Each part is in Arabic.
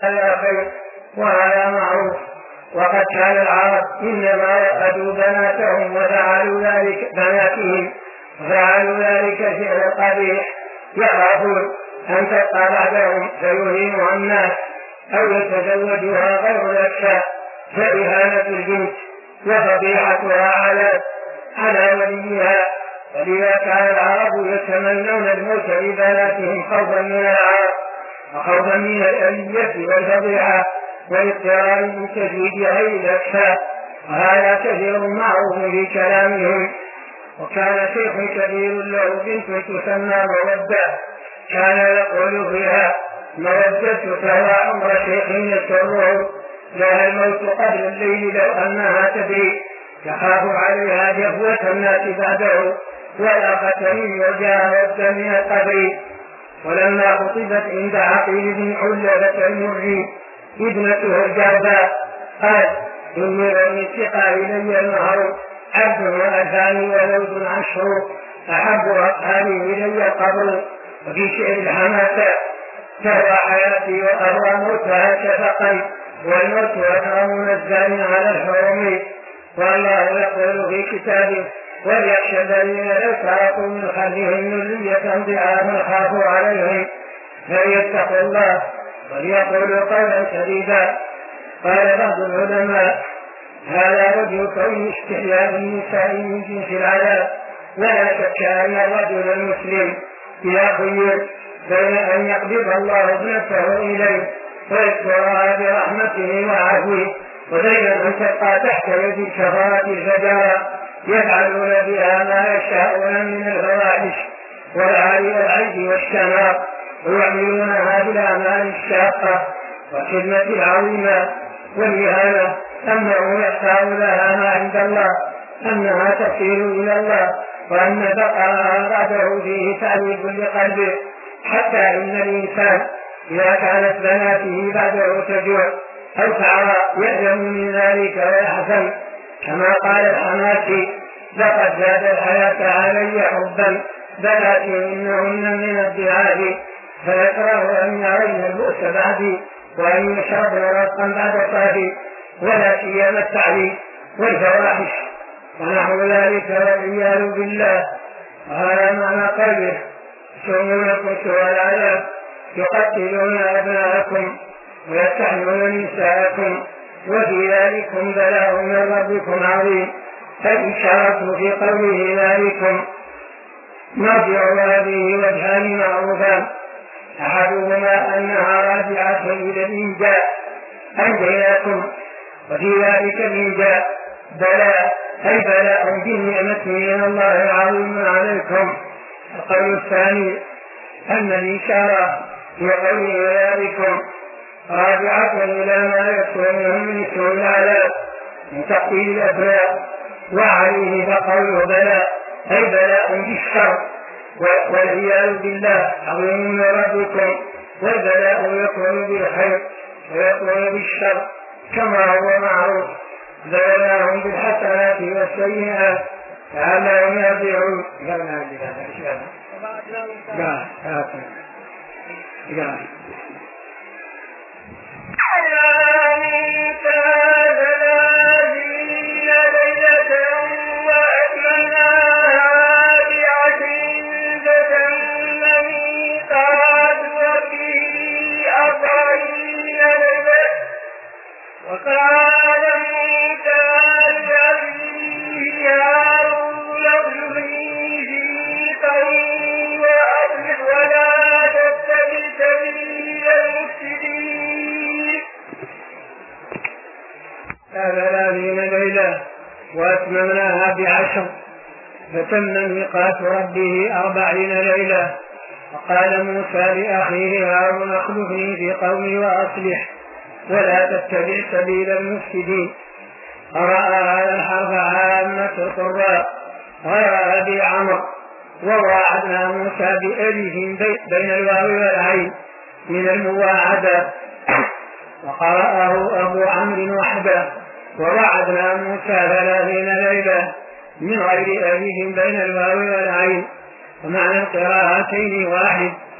هذا خير وهذا معروف. وقد كان العرب إنما وأدوا بناتهم وفعلوا ذلك بناتهم وفعلوا ذلك فعل قبيح، يخافون أن تبقى بعدهم فيهينها الناس أو يتزوجها غير الأكفاء، فإهانة البنت وفضيحتها على وليها. ولذا كان العرب يتمنون الموت لبناتهم خوفا من العار وخوفا من الأذية والفضيحة والاضطرار بتزويج غير الأكفاء، وهذا كثير معروف في كلامهم. وكان شيخ كبير له بنت تسمى مودة، كان يقول فيها: مودة فهو عمر شيخ يسره لها الموت قبل الليل لو أنها تدري، يخاف عليها جفوة الناس بعده ولا ختم وجاء من القبر. ولما خطبت عند عقيل بن حلبة المري ابنته الجرباء قال: إني لم يسق إلي المهر عبد وأتاني وزوج عشر، أحب أصحابي إلي القبر. وفي شعر الحماسة: تهوى حياتي وأهوى موتها شفقا، والموت أكرم نزال على الحرم. والله يقول في كتابه: وليخشى الذين لو تركوا من خلفهم ذرية ضعافا خافوا عليهم فليتقوا الله وليقولوا قولا سديدا. قال بعض العلماء: هذا وجه كون استحياء النساء من جنس العذاب. ولا شك أن الرجل المسلم إذا خير بين أن يقبض الله ابنته إليه ويذكرها برحمته وعفوه، وبين أن تبقى تحت يد الكفرة الفجرة يفعلون بها ما يشاءون من الفواحش والعار والعيب والشناق، ويعملونها بالأعمال الشاقة والخدمة العظيمة والإهانة، أنه يختار لها ما عند الله، أنها تصير إلى الله، وأن بقاءها بعده فيه تعذيب لقلبه، حتى إن الإنسان إذا كانت بناته بعده تجوع أو تعرى يألم من ذلك ويحزن، كما قال الحماسي: لقد زاد الحياة علي حبا بناتي إنهن من الضعاف، فيكره أن يرين البؤس بعدي وأن يشربن رزقا بعد صافي، ولا سيما التعليم والفواحش ونحو ذلك والعياذ بالله. وهذا معنى قوله: يسومونكم سوء العذاب يقتلون أبناءكم ويستحيون نساءكم وفي ذلكم بلاء من ربكم عظيم. فالإشارة في قوله ذلكم مرجع هذه وجهان معروفان: أحدهما أنها راجعة إلى الإنجاء أنجيناكم، وفي ذلك الإنجاء بلاء أي بلاء بالنعمة من الله العظيم عليكم. القول الثاني أن الإشارة في قوله ذلكم راجعة إلى ما يكون من سوء العذاب من تقتيل الأبناء، وعليه فقوله بلاء أي بلاء بالشر والعياذ بالله عظيم من ربكم، والبلاء يكون بالخير ويكون بالشر كما هو معروف. بلوناهم بالحسنات والسيئات لعلهم يرجعون. وقال موسى لأبيه هارون ابني في قومي وأصلح ولا تتبع سبيل المفسدين. 30 ليلة وأتممناها ب10 فتم ميقات ربه 40 ليلة. وقال موسى لأخيه هارون اخلفني في قومي وأصلح ولا تتبع سبيل المفسدين. قرأ هذا الحرف عامة القراء غير أبي عمرو، وواعدنا موسى بألف بين الواو والعين من المواعدة، وقرأه أبو عمرو وحده. ووعدنا موسى 30 ليلة من غير ألف بين الواو والعين، ومعنى القراءتين واحد.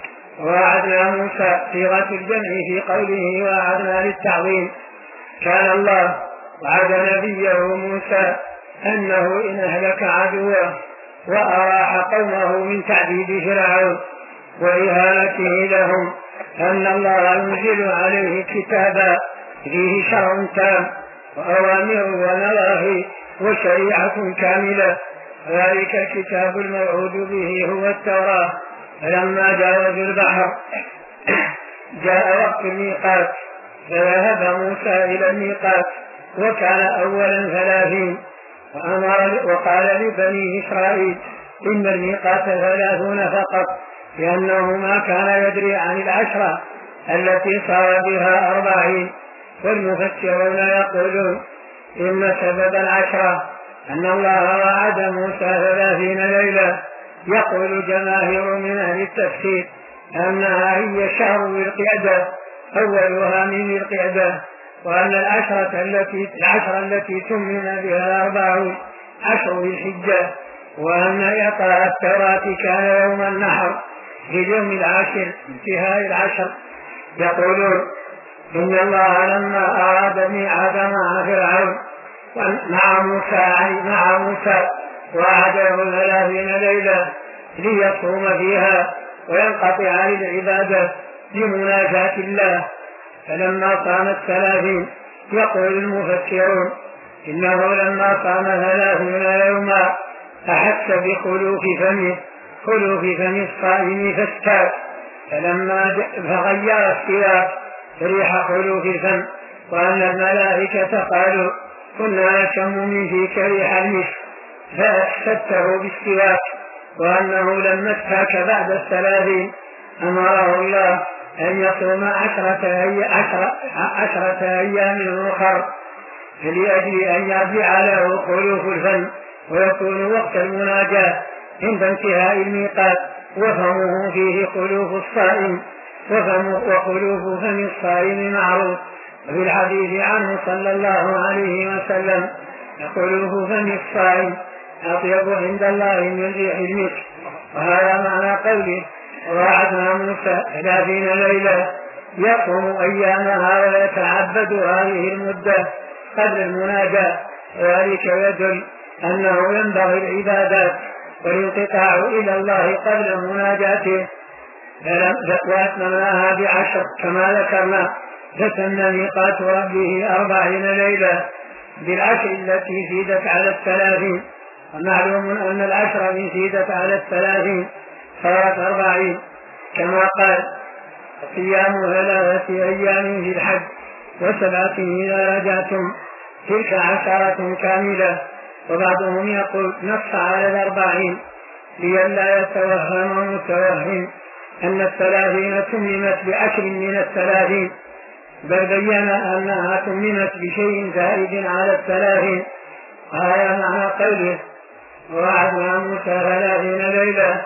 ووعدنا موسى صيغة الجمع في قوله ووعدنا للتعظيم. كان الله وعد نبيه موسى أنه إن أهلك عدوه وأراح قومه من تعذيب فرعون وإهانته لهم أن الله ينزل عليه كتابا فيه شرع تام وأوامر ونواهي وشريعة كاملة. ذلك الكتاب الموعود به هو التوراة. فلما جاوزوا البحر جاء وقت الميقات فذهب موسى إلى الميقات وكان أولا 30 وقال لبني إسرائيل إن الميقات 30 فقط لأنه ما كان يدري عن 10 التي صار بها 40. والمفسرون يقولون إن سبب 10 أن الله وعد موسى 30 ليلة. يقول جماهير من أهل التفسير أنها هي شهر ذي القعدة أولها من ذي القعدة، وأن العشر التي سمن بها 40 10 ذي الحجة، وأن إعطاء التوراة كان يوم النحر في اليوم 10 انتهاء 10. يقولون إن الله لما أراد ميعاد مع فرعون مع موسى وعده 30 ليلة ليصوم فيها وينقطع عن العبادة لمناجاة الله. فلما صام 30 يقول المفسرون إنه لما صام 30 يوما أحس بخلوف فم الصائم فاستاك فغير السواك ريح خلوف الفم، وأن الملائكة قالوا كنا نشم من فيك ريح المسك فأحسدته بالسواك، وأنه لما استاك بعد 30 أمره الله أن يصوم 10 أيام أخر لأجل أن يرجع له خلوف الفم ويكون وقت المناجاة عند انتهاء الميقات وفمه فيه خلوف الصائم وخلوف فم الصائم معروف. وفي الحديث عنه صلى الله عليه وسلم خلوف فم الصائم أطيب عند الله من ريح المسك. وهذا معنى قوله ووعدنا موسى 30 ليلة يصوم أيامها ويتعبد هذه المدة قبل المناجاة. وذلك يدل أنه ينبغي العبادات والانقطاع إلى الله قبل مناجاته. وأتممناها ب10 كما ذكرنا، فتم ميقات ربه 40 ليلة بالعشر التي زيدت على 30. ومعلوم أن 10 إن زيدت على 30 صارت 40 كما قال صيام 3 أيام في الحج و7 إذا رجعتم تلك 10 كاملة. وبعضهم يقول نص على 40 لئلا يتوهم متوهم أن 30 تممت ب10 من 30، بل بين أنها تممت بشيء زائد على 30. هذا معنى قوله ووعدنا موسى 30 ليلة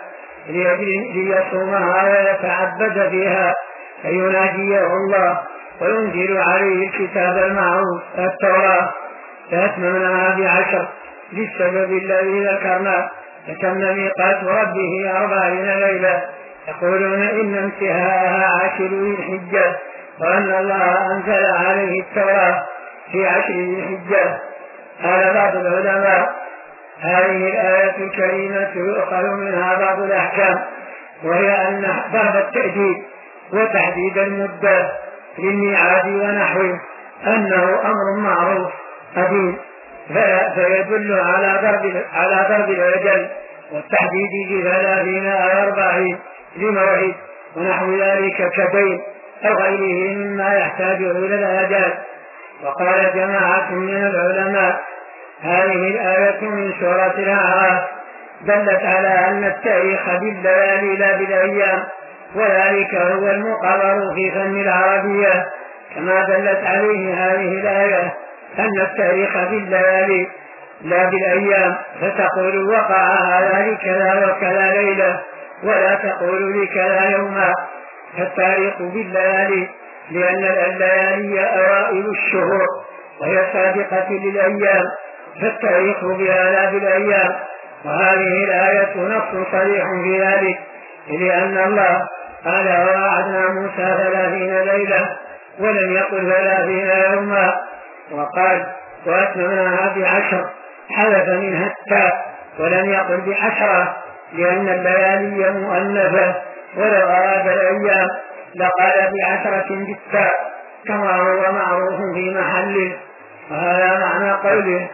ليصومها ويتعبد فيها فيناجيه الله وينزل عليه الكتاب المعروف التوراة. فأتممناها ب10 للسبب الذي ذكرنا، فتم ميقات ربه 40 ليلة. يقولون إن انتهاءها 10 ذي الحجة، وأن الله أنزل عليه التوراة في 10 ذي الحجة. قال بعض العلماء هذه الآية الكريمة يؤخذ منها بعض الأحكام، وهي أن ضرب التأديب وتحديد المدة للميعاد ونحوه أنه أمر معروف قديم، فيدل على ضرب الأجل والتحديد ب30 أو 40 لموعد ونحو ذلك كدين أو غيره مما يحتاج إلى الأجل. وقال جماعة من العلماء هذه الآية من سورة الأعراف دلت على أن التاريخ بالليالي لا بالأيام، وذلك هو المقرر في فن العربية، كما دلت عليه هذه الآية أن التاريخ بالليالي لا بالأيام، فتقول وقع هذا لكذا وكذا ليلة ولا تقول لكذا يوما. فالتاريخ بالليالي لأن الليالي أوائل الشهور وهي سابقة للأيام، فالتاريخ بها لا بالأيام. وهذه الآية نص صريح في ذلك، لأن الله قال ووعدنا موسى 30 ليلة ولم يقل 30 يوما. وقال وأتممناها ب10 حذف منها التاء ولم يقل ب10 لأن الليالي مؤنثة، ولو أراد الأيام لقال ب10 بالتاء كما هو معروف في محله. وهذا معنى قوله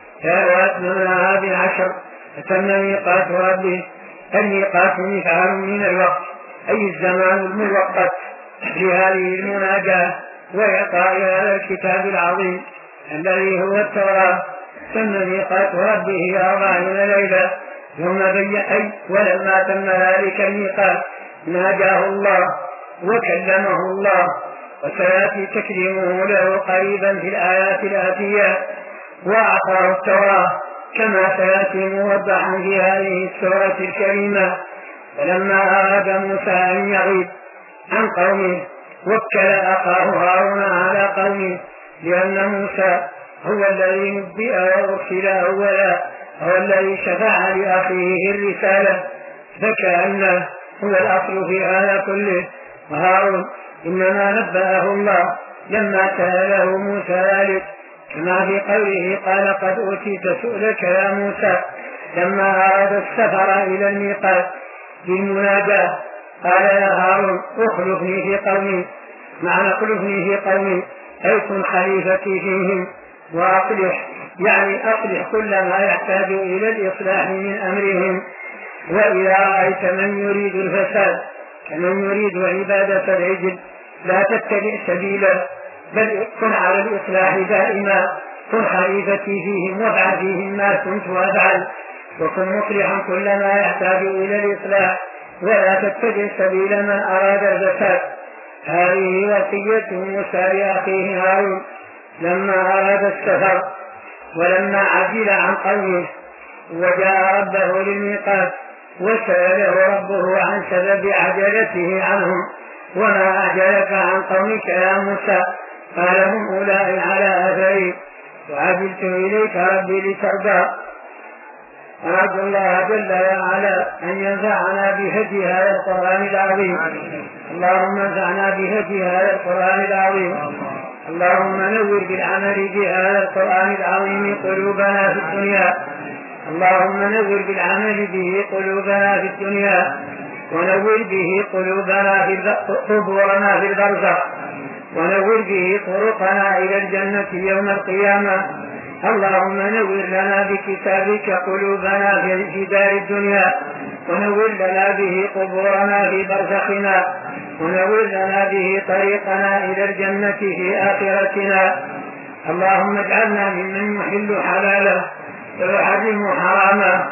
وأتممناها ب10 فتم ميقات ربه. الميقات مفعول من الوقت أي الزمان الموقت لهذه المناجاة وإعطاء هذا الكتاب العظيم الذي هو التوراة. تم ميقات ربه 40 ليلة ثم بين ولما تم ذلك الميقات ناجاه الله وكلمه الله، وسيأتي تكليمه له قريبا في الآيات الآتية. وأعطاه التوراة كما سيأتي موضحا في هذه السورة الكريمة. فلما أراد موسى أن يغيب عن قومه وكل أخاه هارون على قومه، لأن موسى هو الذي نبئ وأرسل أولا، هو الذي شفع لأخيه الرسالة، فكأنه هو الأصل في هذا كله. وهارون إنما نبأه الله لما سأله موسى ذلك، كما في قوله قال قد أوتيت سؤلك يا موسى لما أراد السفر إلى الميقات بالمناجاة. قال يا هارون اخلفني في قومي، معنى اخلفني في قومي أي كن خليفتي فيهم وأصلح، يعني أصلح كل ما يحتاج إلى الإصلاح من أمرهم. وإذا رأيت من يريد الفساد كمن يريد عبادة العجل لا تتبع سبيله، بل كن على الإصلاح دائما، كن خليفتي فيهم وافعل فيهم ما كنت وافعل، وكن مصلحا كل ما يحتاج إلى الإصلاح ولا تتبع سبيل من أراد الفساد. هذه وصية موسى لأخيه هارون لما أراد السفر ولما عجل عن قومه وجاء ربه للميقات وسأله ربه عن سبب عجلته عنهم. وما أعجلك عن قومك يا موسى؟ قال هم أولئك على أثري وعجلت إليك ربي لترضى. أرجو الله جل وعلا أن ينفعنا بهدي هذا القرآن العظيم. اللهم انفعنا بهدي هذا القرآن العظيم. اللهم نور بالعمل بهذا القرآن العظيم قلوبنا في الدنيا. اللهم نور بالعمل به قلوبنا في الدنيا، ونور به قبورنا في البرزخ، ونور به طرقنا إلى الجنة يوم القيامة. اللهم نور لنا بكتابك قلوبنا في دار الدنيا، ونور لنا به قبورنا في برزخنا، ونور لنا به طريقنا إلى الجنة في آخرتنا. اللهم اجعلنا ممن يحل حلاله ويحرم حرامه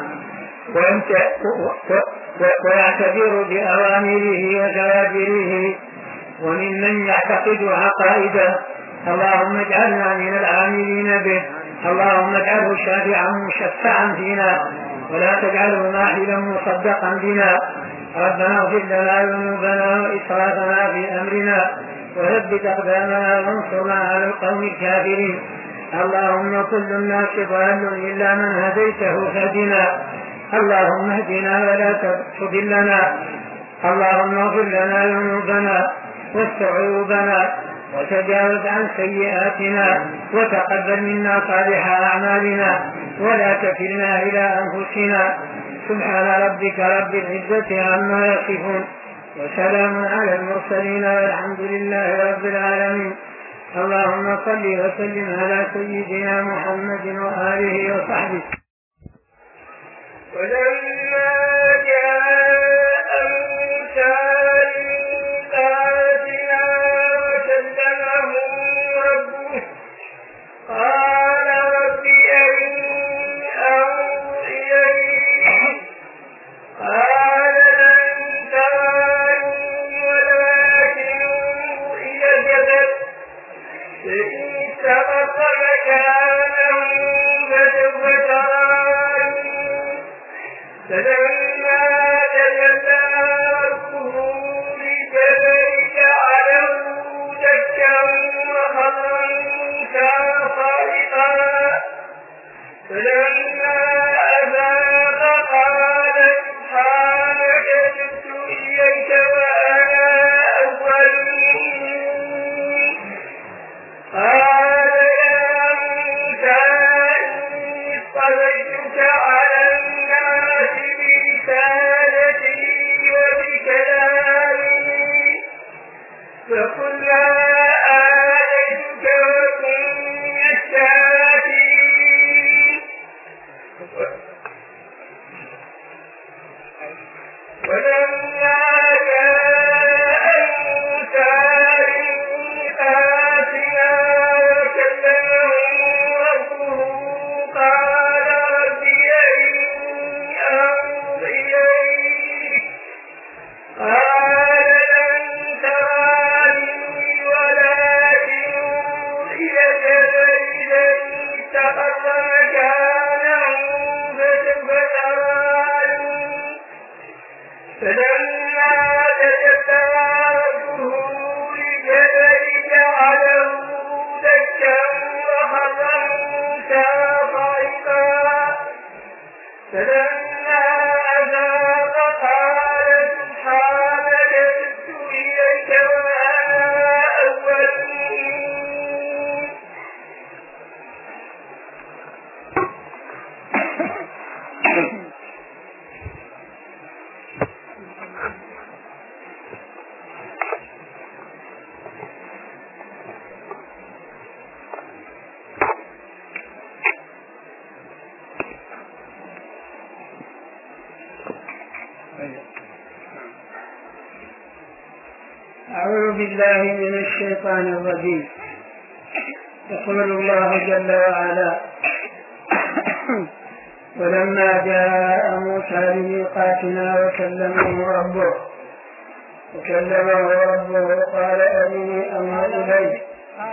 ويعتبر بأوامره وزواجره، وممن يعتقد عقائده. اللهم اجعلنا من العاملين به. اللهم اجعله شافعا مشفعا فينا، ولا تجعله ماحلا مصدقا بنا. ربنا اغفر لنا ذنوبنا وإسرافنا في أمرنا، وثبت أقدامنا وانصرنا على القوم الكافرين. اللهم كل الناس ضال إلا من هديته فاهدنا. اللهم اهدنا ولا تضلنا. اللهم اغفر لنا ذنوبنا واستر عيوبنا وتجاوز عن سيئاتنا، وتقبل منا صالح أعمالنا، ولا تكلنا إلى أنفسنا. سبحان ربك رب العزة عما يصفون، وسلام على المرسلين، والحمد لله رب العالمين. اللهم صل وسلم على سيدنا محمد وآله وصحبه. ولما جاء موسى لميقاتنا وكلمه ربه قال رب أرني أنظر إليك. قال لن تراني ولكن انظر إلى الجبل فإن استقر مكانه فسوف تراني. فلما تجلى ربه للجبل جعله دكا وخر موسى صعقا. فلما أفاق قال سبحانك تبت إليك وأنا فلما أذاق قال سبحانك تبت إليك وأنا أول المؤمنين. أعوذ بالله من الشيطان الرجيم. يقول الله جل وعلا: ولما جاء موسى لميقاتنا وكلمه ربه قال أرني أنظر إليك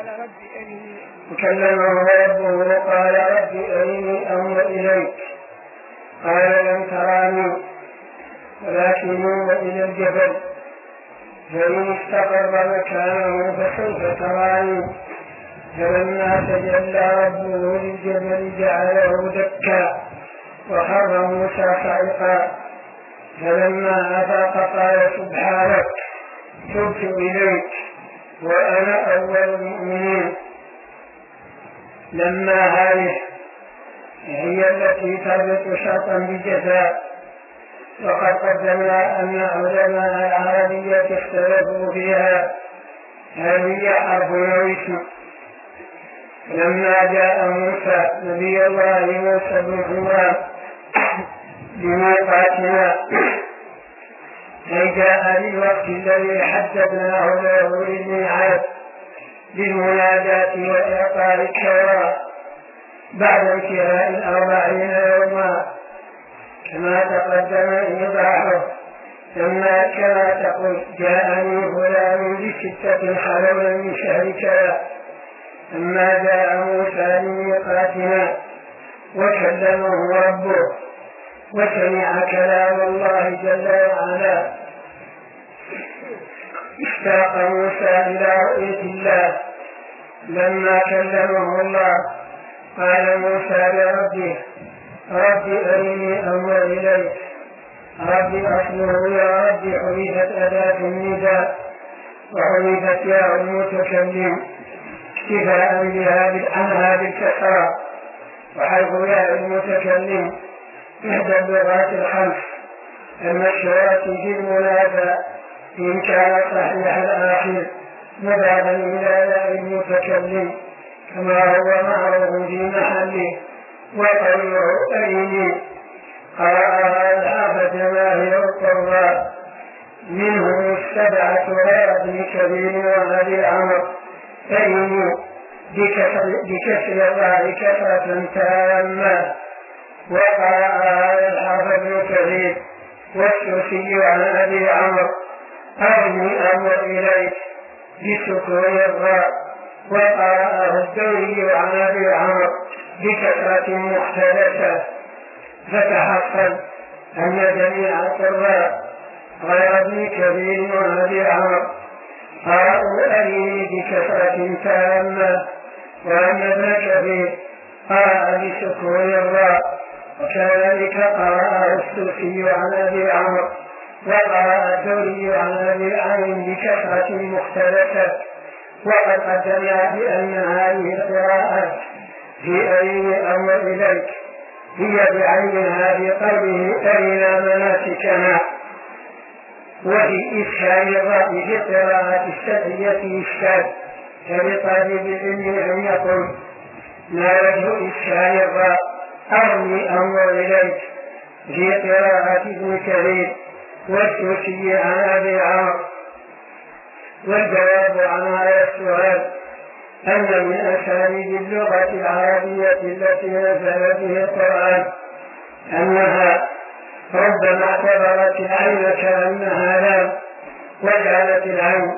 قال لن تراني ولكن انظر إلى الجبل فإن استقر مكانه فسوف تراني. فلما تجلى ربه للجبل جعله دكا وخر موسى صعقا. فلما أفاق قال سبحانك تبت إليك وأنا أول المؤمنين. لما هذه هي التي تربط شرطا بجزاء، وقد قدمنا أن علماء العربية اختلفوا فيها هل هي حرف أو اسم. لما جاء موسى نبي الله موسى بن عمران لميقاتنا أي جاء للوقت الذي حددناه له للميعاد بالمناداة وإعطاء التوراة بعد انتهاء 40 يوما كما تقدم إيضاحه. كما تقول جاءني فلان ب6 حلولا من شهر كذا. لما جاء موسى لميقاتنا وكلمه ربه وسمع كلام الله جل وعلا اشتاق موسى إلى رؤية الله. لما كلمه الله قال موسى لربه: رب أرني أنظر إليك. رب أصله يا رب حذفت أداة النداء وحذفت ياء المتكلم اكتفاء عنها بالكسرى، وحيث ياء المتكلم إحدى اللغات الخمس المشهورة في المنادى إن كان صحيح الآخر مضافا إلى ياء المتكلم كما هو معروف في محله. وقوله أرني قرأها الحافظ جماهير القراء منهم 7 غير ابن كثير وأبي عمرو. أرني بكسر الراء كسرة تامة. وقرأها الحافظ ابن كثير والسوسي عن أبي عمرو أرني أنظر إليك بسكون الراء. وقرأه الدوري عن أبي عمرو بكثرة مختلفة. فتحصل أن جميع القراء غير ابن كثير وأبي عمرو قرأوا أرني بكثرة تامة، وأن ابن كثير قرأ بسكون الراء، وكذلك قرأ السوسي عن أبي عمرو وقرأ الدوري عن أبي عمرو بكثرة مختلفة. وقد قدمنا بأن هذه القراءة في أرني أنظر إليك هي بعينها في قوله أرنا مناسكنا. وفي إشكال الراء في قراءة السبعية إشكال، فلطالب العلم أن يقول ما وجه إشكال الراء أرني أنظر إليك في قراءة ابن كثير والسوسي عن أبي عمرو؟ والجواب عن هذا السؤال أن من أساليب اللغة العربية التي نزل به القرآن أنها ربما اعتبرت العين كأنها لام وجعلت العين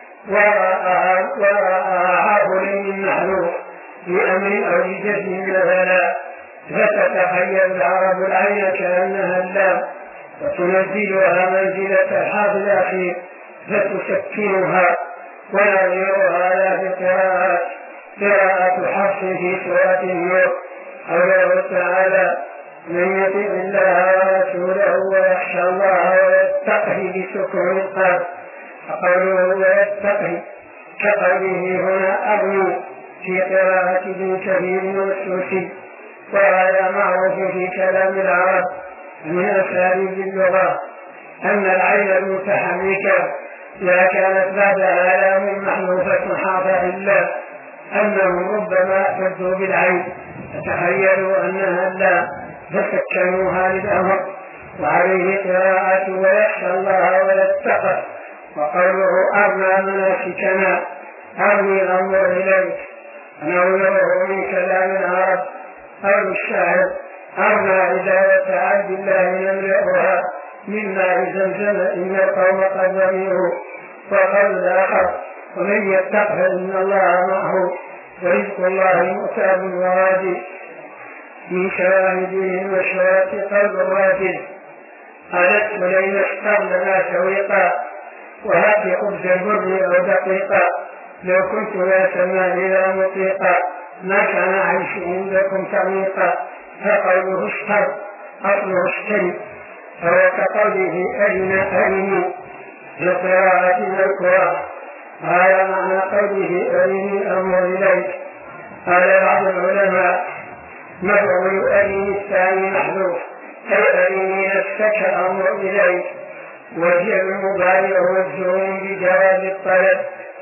وراءها حرف محذوف بأمر أو لجزم مثلا، فتتخيل العرب العين كأنها اللام وتنزلها منزلة الحرف الأخير فتسكنها. ونظيرها لا في قراءة حفص في سورة النور قوله تعالى من يطع الله ورسوله ويخشى الله ويتقه بسكون القلب. فقوله ويتقه كقوله هنا أغني في قراءة ابن كثير والسوسي، وهذا معروف في كلام العرب من أساليب اللغة أن العين المتحركة إذا كانت بعدها لام محذوفة حاف إلا أنهم ربما اعتدوا بالعين فتخيلوا أنها لا فسكنوها للأمر. وعليه قراءة ويخشى الله ويتقى. وقوله أرنا مناسكنا أرني أنظر إليك نظره من كلام العرب أو الشاعر أرنا إداية عبد الله يملأها من ماء زمزم إن القوم قد ظلموا. وقول الآخر ومن يتق فإن الله معه ورزق الله مؤتاب ورادي. من شواهده وشواهد قلب الراجل قالت ولئن اشتر لنا شويقا وهات خبز البر أو دقيقا لو كنت يا سماء إذا مطيقا ما كان عيش عندكم تعميقا. فقوله اشتر أصله اشتري فهو كقوله أرني لقراءة الكرة. هذا معنى قوله أرني أنظر إليك. قال بعض العلماء مفعول أرني الثاني محذوف أي أرني نفسك أنظر إليك، والفعل المضارع مجزوم بجواب الطلب.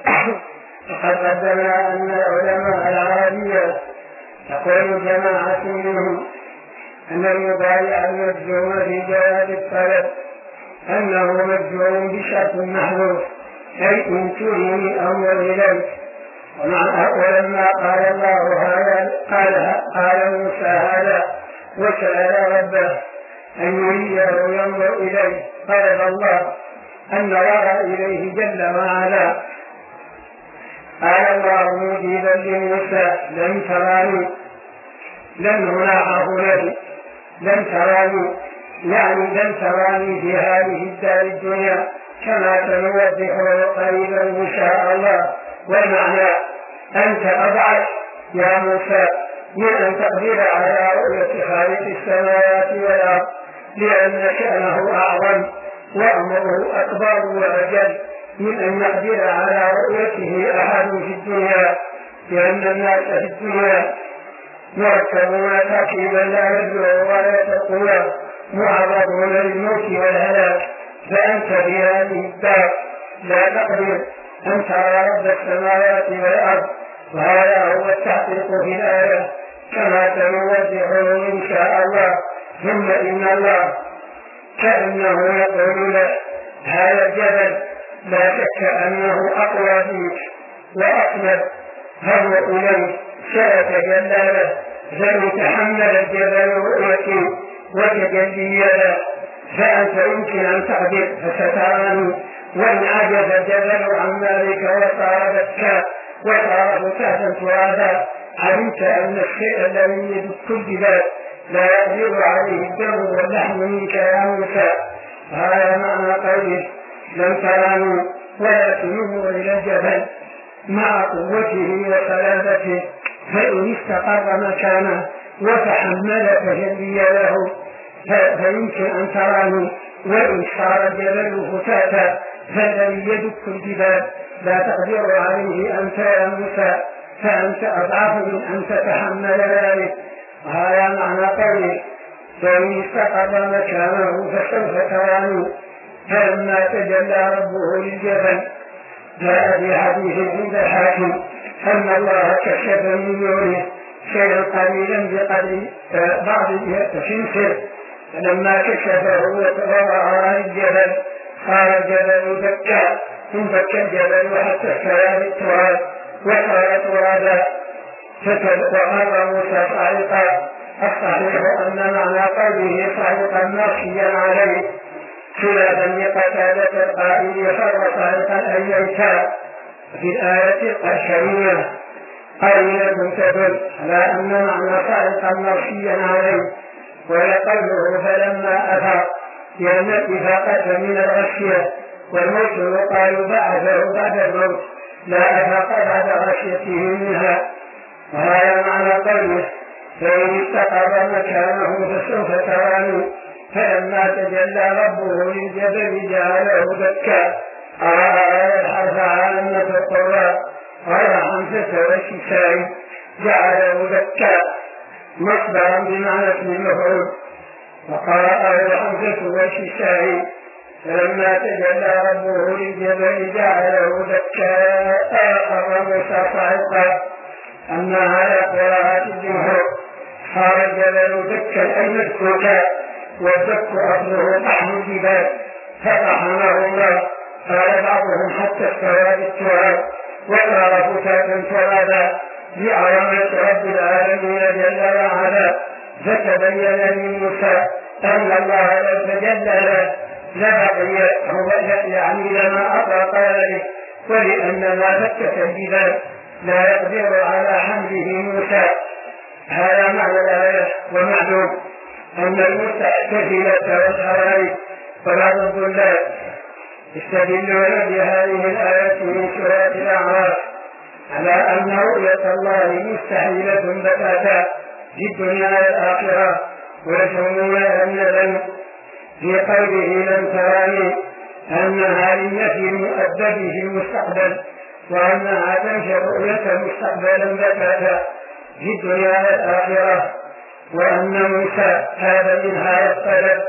فقد قدمنا أن العلماء العربية تقول جماعة منهم أن المضارع المجزوم في جواب الطلب أنه مجزوم بشرط محذوف أي إن تريني أنظر إليك. ولما قال الله هذا قال موسى هذا وسأل ربه أن يريه ينظر إليه. قال الله أن نظر إليه جل وعلا. قال الله مجيبا لموسى لن تراني لن هنا هنالي لن تراني يعني لن تراني في هذه الدار الدنيا كما سنوضحه قريبا إن شاء الله. والمعنى أنت أضعف يا موسى من أن تقدر على رؤية خالق السماوات والأرض لأن شأنه أعظم وأمره أكبر وأجل من أن يقدر على رؤيته أحد في الدنيا، لأن الناس في الدنيا مركبون تركيبا لا يبلغ ولا يتقون معرضون للموت والهلاك. فأنت في هذه الدار لا تقدر أن ترى رب السماوات والأرض. وهذا هو التحقيق في الآية كما سنوضحه إن شاء الله. ثم إن الله كأنه يقول له هذا الجبل لا شك أنه أقوى فيك وأكمل هو إليه سيتجلى له فليتحمل الجبل رؤيتي وتجلي له. فأنت يمكن أن تقدر فستراني. وإن عجز الجبل عن ذلك وصار دكا وصار فتاة ترابا علمت أن الشيء الذي يدك الجبال لا يقدر عليه الدم واللحم منك يا موسى. هذا معنى قوله لن تراني ولكن انظر إلى الجبل مع قوته وصلابته فإن استقر مكانه وتحمل تجلي له فيمكن أن تراني. وإن صار الجبل فتاتا فالذي يدك الجبال لا تقدر عليه أنت يا موسى فأنت أضعف من أن تتحمل ذلك. وهذا معنى قوله فإن استقر مكانه فسوف تراني. فلما تجلى ربه للجبل جاء في حديث عند الحاكم أن الله كشف من نوره شيئا قليلا بقدر بعض شمسه فلما كشفه وتوضع عن الجبل صار الجبل دكا انفك الجبل حتى استوى بالتراب وصار ترابا وخر موسى صاعقا. الصحيح أن معنى قوله صاعقا ماشيا عليه خلافا لقتادة القائل خر صاعقا أي ينسى. في الآية الشريعة قرينة تدل على أن معنى صاعقا ماشيا عليه. ويقوله فلما أفاق لأن الإفاقة من الغشية والموت يقال بعده بعد الموت لا أفاق بعد غشيته منها. وهذا معنى قوله فإن استقر مكانه فسوف تراني. فلما تجلى ربه للجبل جعله دكا. قرأ الحرف عامة القراء غير حمزة والكسائي جعله دكا مصدرا بمعنى اسم المفعول، وقرأه حمزة والكسائي فلما تجلى ربه للجبل جعله دكا خر موسى صعقا. أما على قراءة الجمهور صار الجبل دكا أي مدكوكا، والدك أصله طحن الجبال فطحنه الله. قال بعضهم حتى استوى بالتراب وصار فتاة ترابا بعظمة رب العالمين جل وعلا. فتبين لموسى أن الله لو تجلى له لبقي يعني لما أطلق ذلك، ولأن ما دكت الجبال لا يقدر على حمله موسى. هذا معنى الآية. ومعلوم أن المستعتزلة والحوارث وبعض الضلال يستدلون بهذه الآيات من سورة الأعراف على أن رؤية الله مستحيلة بتاتا في الدنيا والآخرة، ويزعمون أن في قوله لن تراني أنها للنفي مؤبد في المستقبل، وأنها تنشر رؤية مستقبلا بتاتا في الدنيا والآخرة، وأن موسى هذا منها الطلب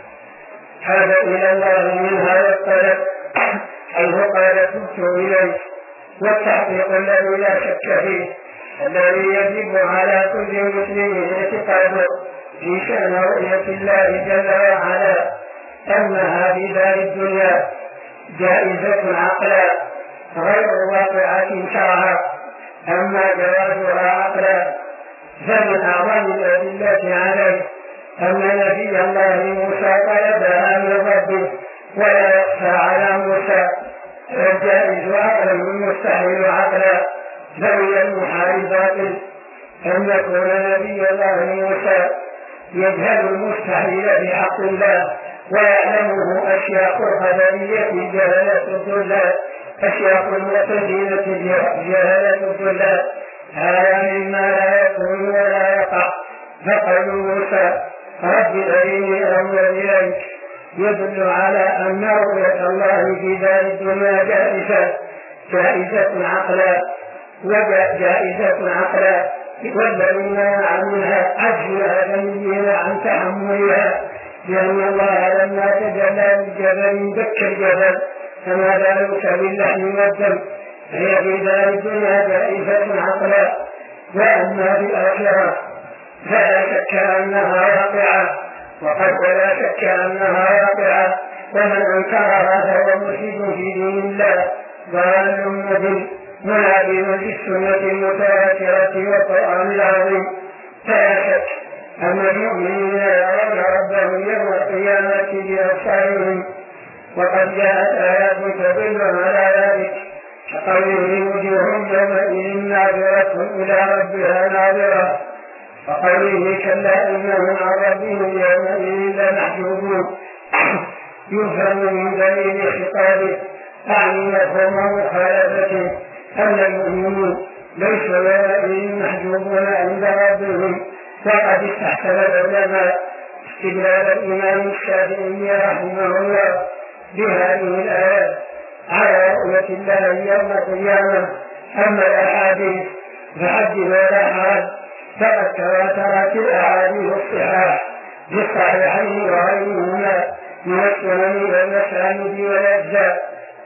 هذا إلى الله منها الطلب حيث قال تبت إليك. والتحقيق الذي لا شك فيه الذي يجب على كل مسلم اعتقاده في شأن رؤية الله جل وعلا أنها في دار الدنيا جائزة عقلا غير واقعة شرعا. أما جوازها عقلا فمن أعظم الأدلة عليه أن نبي الله موسى طلبها من ربه ولا يخفى على موسى، فالجائز عقلا والمستحيل عقلا. فمن المحال باطل أن يكون نبي الله موسى يجهل المستحيل بحق الله ويعلمه أشياء الخبرية جهلة الضلال، أشياء المعتزلة جهلة الضلال. هذا مما لا يكون ولا يقع. فقول موسى رب أرني أنظر إليك يدل على أن رؤية الله في دار الدنيا جائزة عقلا والذي منع منها عجز آدميين عن تحملها، لأن الله لما تجلى للجبل دك الجبل فما ذلك باللحم والدم، هي في دار الدنيا جائزة عقلا. وأما في الآخرة فلا شك أنها واقعة، ولا شك أنها واقعة، ومن أنكرها فهو مشرك في دين الله ضلال مبين منادم بالسنة المتواترة والقرآن العظيم. فلا شك أن المؤمنين يرون ربهم يوم القيامة بأبصارهم، وقد جاءت آيات تدل على ذلك كقوله وجوه يومئذ ناظرة إلى ربها ناظرة، وقوله كلا إنهم عن ربهم يومئذ لمحجوبون. يفهم من دليل خطابه أعني مفهوم مخالفته أن المؤمنين ليسوا يومئذ محجوبون عند ربهم. وقد استحسن العلماء استدلال الإمام الشافعي رحمه الله بهذه الآيات على رؤية الله يوم القيامة. أما الأحاديث فحدث ولا حرج، فقد تواترت الأحاديث الصحاح في الصحيحين وغيرهما من السنن والمساند والأجزاء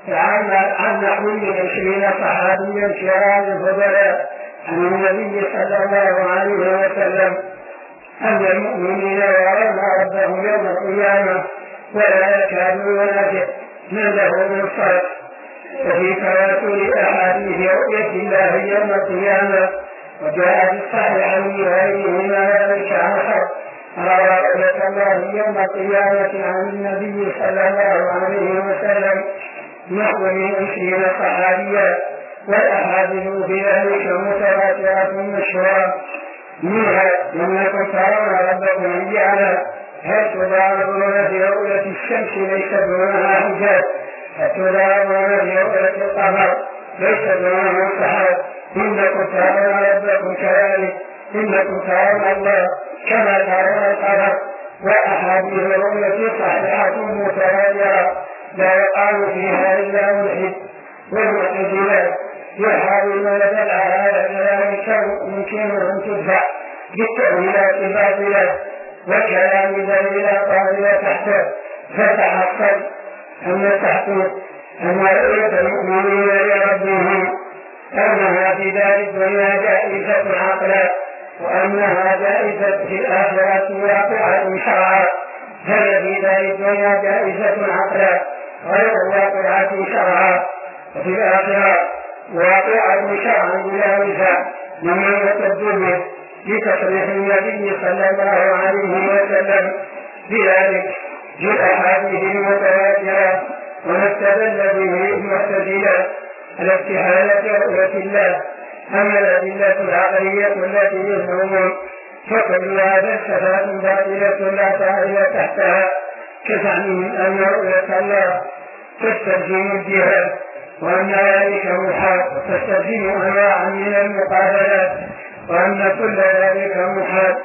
عن نحو 20 صحابيا كرام فضلاء عن النبي صلى الله عليه وسلم أن المؤمنين يرون ربهم يوم القيامة ولا يكادون من له من صرف. وفي تواتر أحاديث رؤية الله يوم القيامة وجاء في الصحيحين وغيرهما ذلك آخر على رؤية الله يوم القيامة عن النبي صلى الله عليه وسلم نحو 20 صحابيا، والأحاديث في ذلك متواترة مشهورة. منها إنكم ترون ربكم جعلا هل تضاربون في رؤية الشمس ليس دونها حجاب، فتضاربون في رؤية القمر ليس دونه سحاب. إنكم ترون ربكم كذلك إنكم ترون الله كما ترون القمر، وأحاديث الرؤية صحيحة متواترة لا يقال فيها إلا ملحد. والمعتزلة يحاولون دفع هذا كذلك يمكن أن تدفع بالتأويلات الباطلة وكلام ذوي الأقوال تحته، فتحصل أن التحقيق أن رؤية المؤمنين لربهم أنها في دار الدنيا جائزة عقلا، وأنها جائزة في الآخرة واقعة شرعا. هي في دار الدنيا جائزة عقلا غير واقعة شرعا، وفي الآخرة واقعة شرعا بلا نزاع ممن يتدبر لتصريح النبي صلى الله عليه وسلم بذلك في الأحاديث المتواترة. وما استدل به المعتزلة على استحالة رؤية الله. أما الأدلة العقلية التي يزعمون فكلها فلسفات باطلة لا طائل تحتها، كزعمهم أن رؤية الله تستلزم الجهاد، وأن ذلك محال تستلزم أنواعا من المقابلات، وأن كل ذلك محال،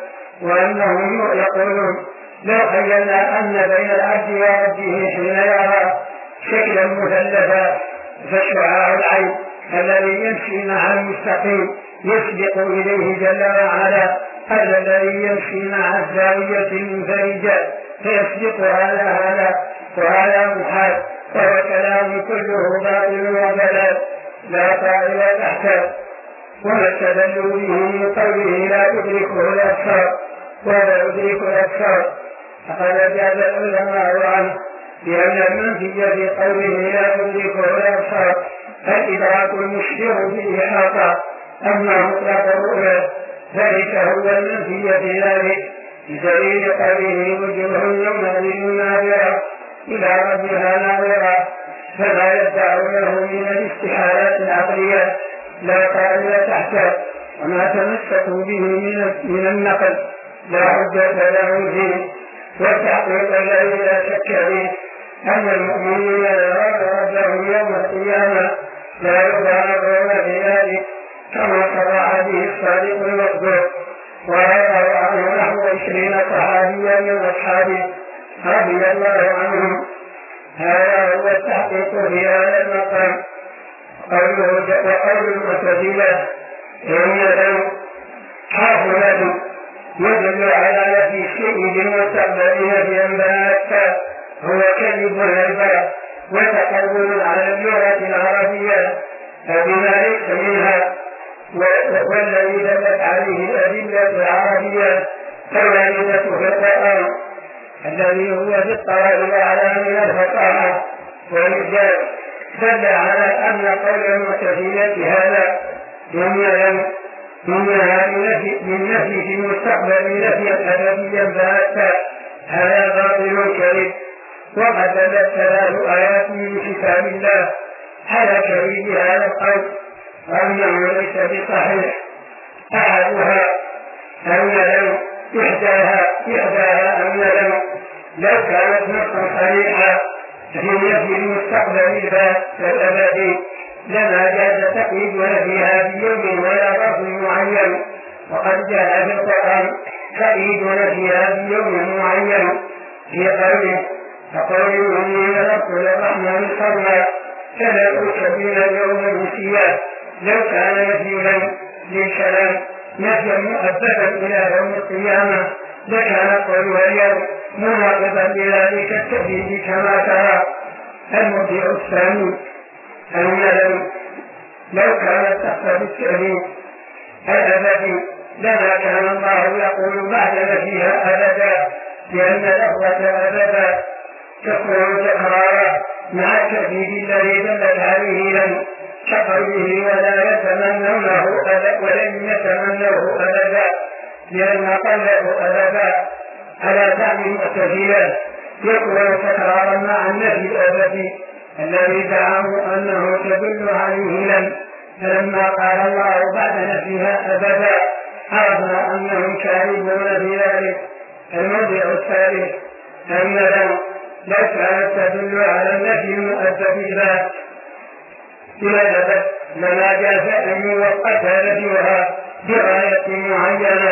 وأنهم يقولون لو خيلنا أن بين العبد وربه حين يرى شكلا مثلثا فشعاع العين الذي يمشي مع المستقيم يسبق إليه جل وعلا هذا الذي يمشي مع الزاوية المنفرجة فيسبق هذا وهذا محال، وهو كلام كله باطل وضلال لا طائل تحته. وما استدلوا به من قوله لا تدركه الأبصار ولا يدرك الأبصار، فقد أجاب العلماء عنه بأن المنفي في قوله لا تدركه الأبصار الإدراك المشبه بالإحاطة، أما مطلق الرؤية ذلك هو المنفي في ذلك بدليل قوله وجوه يومئذ ناظرة إلى ربها ناظرة، فما يدعونه من الاستحالات العقلية لا قائل تحته. وما تمسكوا به من النقل لا حجة له فيه، والتحقيق الذي لا شك فيه أن المؤمنين يرون ربهم يوم القيامة لا يضارون في ذلك كما صرح به الصادق المصدوق، ورواه عنه نحو 20 صحابيا من أصحابه رضي الله عنهم. هذا هو التحقيق في هذا المقام. وقول المعتزلة إن حافظة يدل على نفي الشيء بالمستقبل نفيا باتا هو كذب الهباء وتقول على اللغة العربية بما ليس منها، والذي دلت عليه الأدلة العربية الواردة في القرآن الذي هو في الطريق الأعلى من الفصاحة والإجاز دل على أن قول المعتزلة هذا إنها من نفي في المستقبل نفيا أبديا باتا هذا باطل كذب. وقد دلت 3 آيات من كتاب الله على كذب هذا القول وأنه ليس بصحيح. أحدها أن إحداها أن لو كانت نصا صريحا في نفي المستقبل الأبدي لما جاز تقييدها فيها بيوم ولا ظرف معين، وقد جاء في القرآن تقييدها فيها بيوم معين في قوله فقولوا إني نذرت للرحمن صوما فلا أكبر اليوم نسيا. لو كان نفيا للكلام نفيا مؤبدا إلى يوم القيامة لكان قولها اليوم مناقضا لذلك التأكيد كما ترى. الموضوع الثاني أن لو كانت تقتضي التأكيد الأبدي لما كان الله يقول بعد نفيها أبدا، لأن لفظة أبدا تكون تكرارا مع التأكيد الذي دلت عليه لم كقوله ولن يتمنوه أبدا، لأن قوله أبدا على زعم المعتزلة يكون تكرارا مع النفي الأبدي الذي زعموا أنه تدل عليه لم، فلما قال الله بعد نفيها أبدا عرفنا أنهم كاذبون في ذلك. الموضع الثالث أن لو كانت تدل على النفي المؤبد إلى الأبد لما جاز أن يوقف نفيها بغاية معينة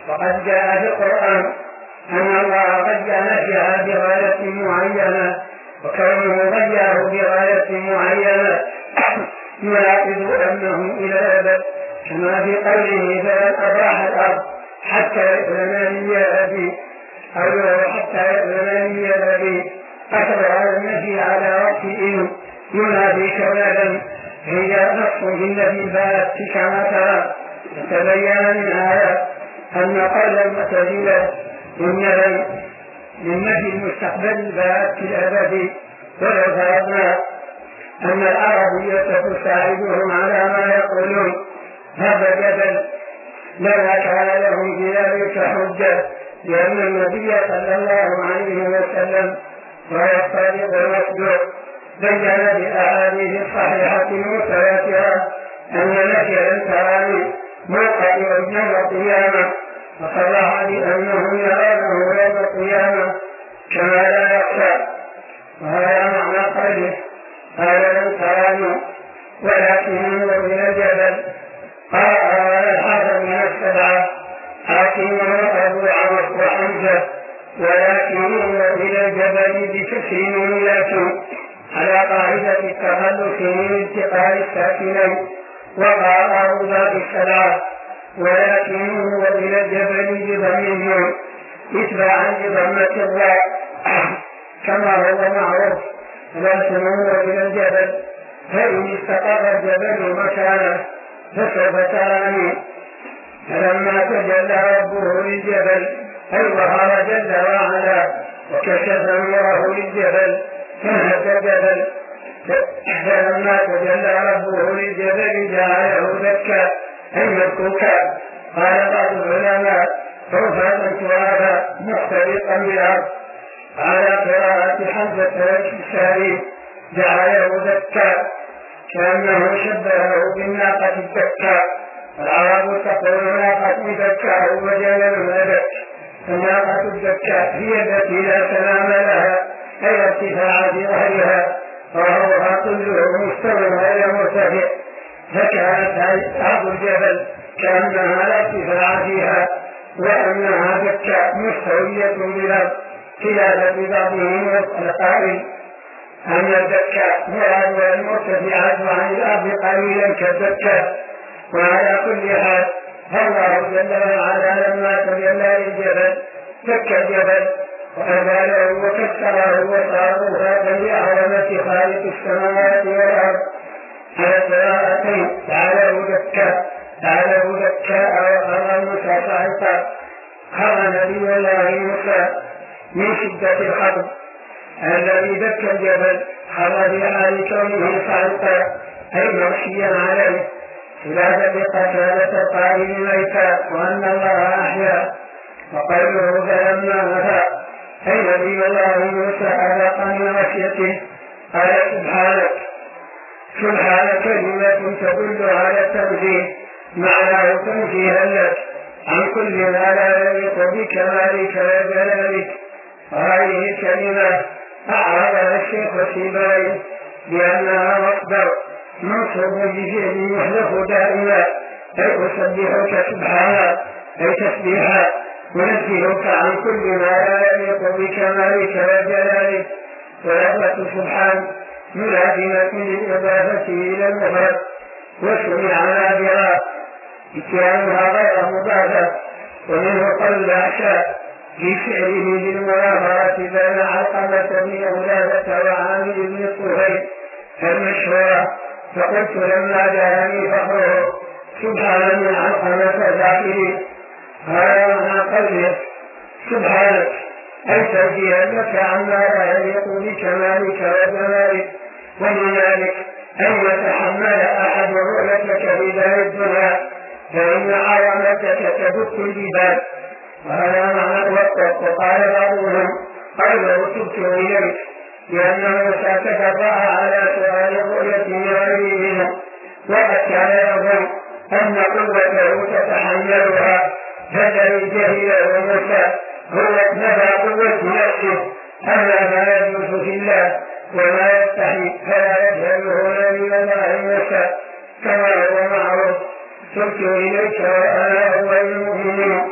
وقد جاء في القرآن أن الله قد نفيها بغاية معينة، وكونه غيره بغاية معينة يلاحظ أنه إلى الأبد، كما في قوله فلن أبرح الأرض حتى يأذن لي أبي، أو حتى يأذن لي أبي. أخذ هذا النفي على وقت إن ينادي كونا، هي نص في النفي البات كما ترى. فتبين من هذا أن قول المعتزلة من نفي المستقبل البات في الأبد، ولو فرضنا أن العربية تساعدهم على ما يقولون هذا جدل لا كان لهم في ذلك حجة، لأن النبي صلى الله عليه وسلم وهو الصادق المصدوق بين بالأحاديث الصحيحة المتواترة أن نفي الإنسان منقطع يوم القيامة، وصرح بأنهم يرونه يوم القيامة كما لا يخشى. وهذا معنى قوله قال لن تراني ولكن انظر إلى الجبل. قال الحسن من السبعة حاكم أبو عمرو وحمزة، ولكن انظر إلى الجبل بكسر ولكن على قاعدة التخلص من انتقال الساكنين. وقال أبو باب السبعة ولكن انظر إلى الجبل بضم النون اتباعا لضمة الراء كما هو معروف. ولكن انظر إلى الجبل فإن استقر الجبل مكانه فسوف تراني. فلما تجلى ربه للجبل أي ظهر جل وعلا وكشف نوره للجبل فهز الجبل. فلما تجلى ربه للجبل جعله دكا أي مكوكا. قال بعض العلماء طوفانا ترابا مختلطا بالأرض. على قراءة حمزة والكسائي جعله دكا كأنه شبهه بالناقة الدكا. العرب تقول ناقة دكا وجلل هدك، فالناقة الدكا هي التي لا سلام لها أي ارتفاع في ظهرها وظهرها كله مستوى غير مرتفع، فكانت أرض الجبل كأنها لا ارتفاع فيها وأنها دكا مستوية بالأرض. خلاف ببعضهم القائل أن الدكا مراد المرتفعات عن الأرض قليلا كالدكا. وعلى كل حال الله جل وعلا لما تجلى للجبل دك الجبل وأزاله وكسره وصار هذا لعظمة خالق السماوات والأرض على قراءتين جعله دكا وخر موسى صاعقا. خر نبي الله موسى من شدة الخطب الذي دك الجبل، خر بحال كونه صاعقا أي مغشيا عليه. خلافة قتادة القائل ميتا وأن الله أحيا. وقوله فلما نفى أي نبي الله موسى أذاق من خشيته قال سبحانك كلمة تدل على التنزيه معناه تنزيها لك عن كل ما لا يليق بكمالك وجلالك. وهذه الكلمة أعرضها الشيخ الشيباني بأنها مصدر منصوب بفعل يحذف دائما أي أسبحك سبحانه أي تسبيحا ونزهك عن كل ما لا يليق بكمالك وجلالك. ولفظة سبحان ملازمة للإضافة إلى المفرد وسمع نادرا اتيانها غير مضافة. ومنه قول عشاء في فعله للمناظرة بين علقمة بن أولادة وعامل بن الطفيل المشهورة. فقلت لما جاءني فخره سبحان من علقمة ذاكري. هذا معنى قوله سبحانك أي تنزيها لك عما لا يليق بكمالك وجمالك. ومن ذلك أن يتحمل أحد رؤيتك في دار الدنيا فإن عظمتك تدك الجبال. وهذا معنى الوقت. وقال بعضهم قوله تبت إليك لأنه ساتتبع على سؤال الرؤية من غيرهم، وقد كان يظن أن قوته تتحملها فجر جهل ومسى هو نفى قوة نفسه أما ما يجوز في الله وما يستحي فلا يجهله نبي الله مسى كما هو معروف. تبت إليك وأنا أول المؤمنين.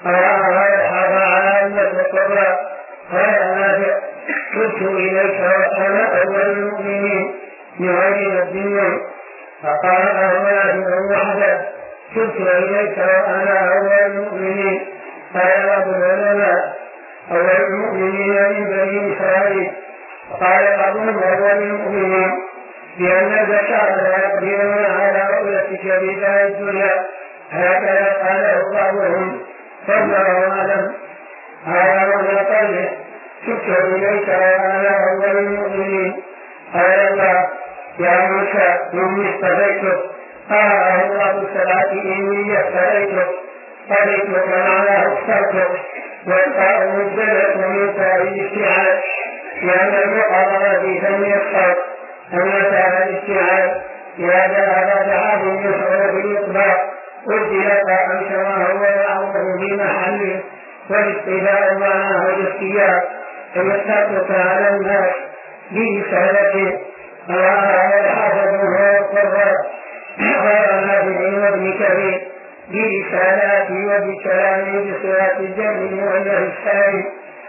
أراها على أمة الكبرى. قال نافع: تبت إليك وأنا أول المؤمنين بغير الدنيا. فقال نافع وحده: تبت إليك وأنا أول المؤمنين. قال بعض العلماء: أول المؤمنين من بني إسرائيل. وقال بعضهم: أول المؤمنين، لأن البشر لا يقدرون على رؤيتك في دار الدنيا. هكذا قاله بعضهم، فالله أعلم. هذا معنى قوله: تبت إليك وأنا أول المؤمنين. قال الله: يا موسى إني اصطفيتك. قال الله بالصلاة: إني اصطفيتك. قضيتك معناه اخترتك، والقاء مبتدأ من تأويل الاستعانة، لأن المقرر في فم الصوت أن يتابع الاستعانة إذا جاء بعد عاد يشعر بالإطلاق أجلت أن كما هو يعرضه في محله، والاصطفاء معناه الاختيار، فيختارك على الناس برسالته. الله يحفظه ويقرر غير نافع وابن كثير برسالاته وبكلامه بصيغة الجمع المؤنث الثاني.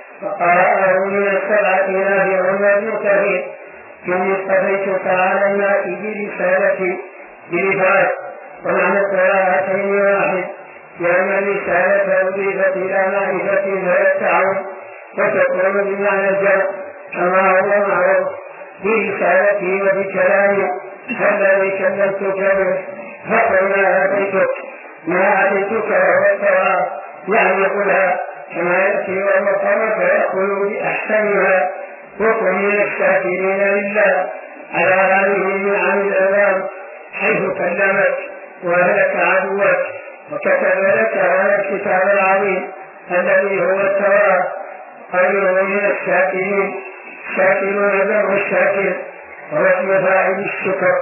وقرأه من السبعة نافع وابن كثير: إني اصطفيتك على الناس برسالتي بلفظ. ومعنى القراءتين واحد، لأن الرسالة أضيفت إلى معرفة فيتعون وتكون بمعنى الجمع كما هو معروف برسالته وبكلامه. فالذي كلمتك به فقل ما أتيتك، ما أتيتك وهو الصواب، يعني قلها كما يأتي والمقام فيأكل بأحسنها. وكن من الشاكرين لله على هذه النعم الأمام، حيث كلمك وأهلك عدوك وكتب لك هذا الكتاب العظيم الذي هو التوراة. قوله من الشاكرين، شاكرون جمع الشاكر وهو اسم فاعل الشكر.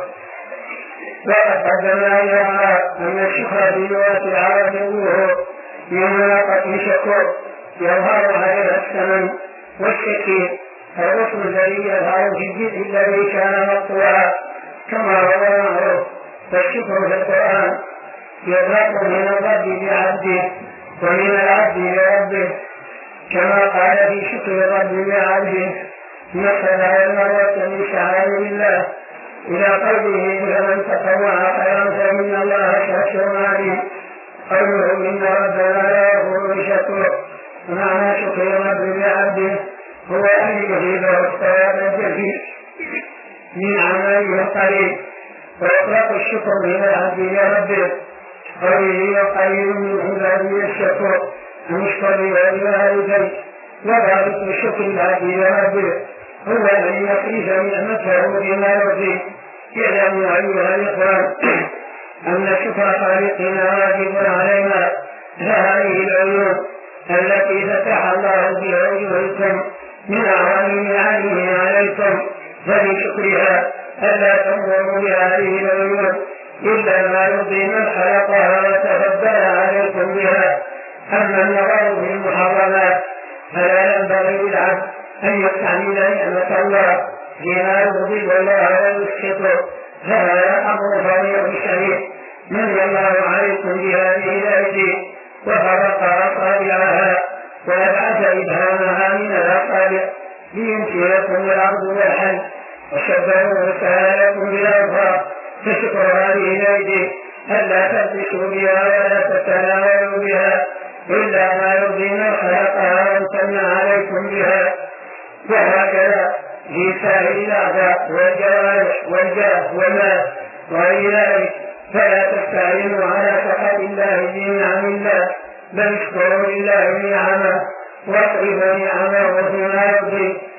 وقد قدمنا إلى أن الشكر في لغة العرب يقوله بمناقة شكر يظهر عليها الثمن والشكير، الرسم الذي يظهر في الجزء الذي كان مقطوعا كما هو معروف. فالشكر في القرآن يظهر من الرب لعبده ومن العبد لربه، كما قال في شكر الرب لعبده: مثل المروة من شعائر الله، إلى قوله: فمن تطوع خيرا فإن الله شاكر عليم. قوله: إن ربنا لا يغفر شكر. ومعنى شكر الرب لعبده هو أن يجيبه الثواب الجزيل من عمله القليل. ويطلق الشكر من العبد لربه قوله: وقليل من عبادي الشكر أن يشكر إلى البيت. وذلك الشكر العبد لربه هو أن يقيس نعمته بما يرضيه. اعلموا أيها الإخوان أن شكر خالقنا واجب علينا، فهذه العيون التي فتح الله بعيونكم من أعظم نعمه عليكم، فلشكرها ألا تنظروا بهذه العيون إلا ما يرضي من خلقها وتفضل عليكم بها. أما النظر في المحرمات فلا ينبغي للعبد أن يستعمل نعمة الله فيما يغضب الله ويسخطه، فهذا أمر فظيع شديد. من الله عليكم بهذه الأيدي وخلق أصابعها وأبعث إبهامها من الأصابع ليمشيكم الأرض والحل، وشبهوا سهالكم بالأرض. فشكر هذه الأيدي ألا تلبسوا بها ولا تتناولوا بها إلا ما يرضي من خلقها وامتن عليكم بها. وهكذا في سائر الأعضاء والجوارح والجاه والمال وغير ذلك، فلا تستعينوا على سخط الله بنعم الله، بل اشكروا لله نعمه واصرفوا نعمه فيما يرضي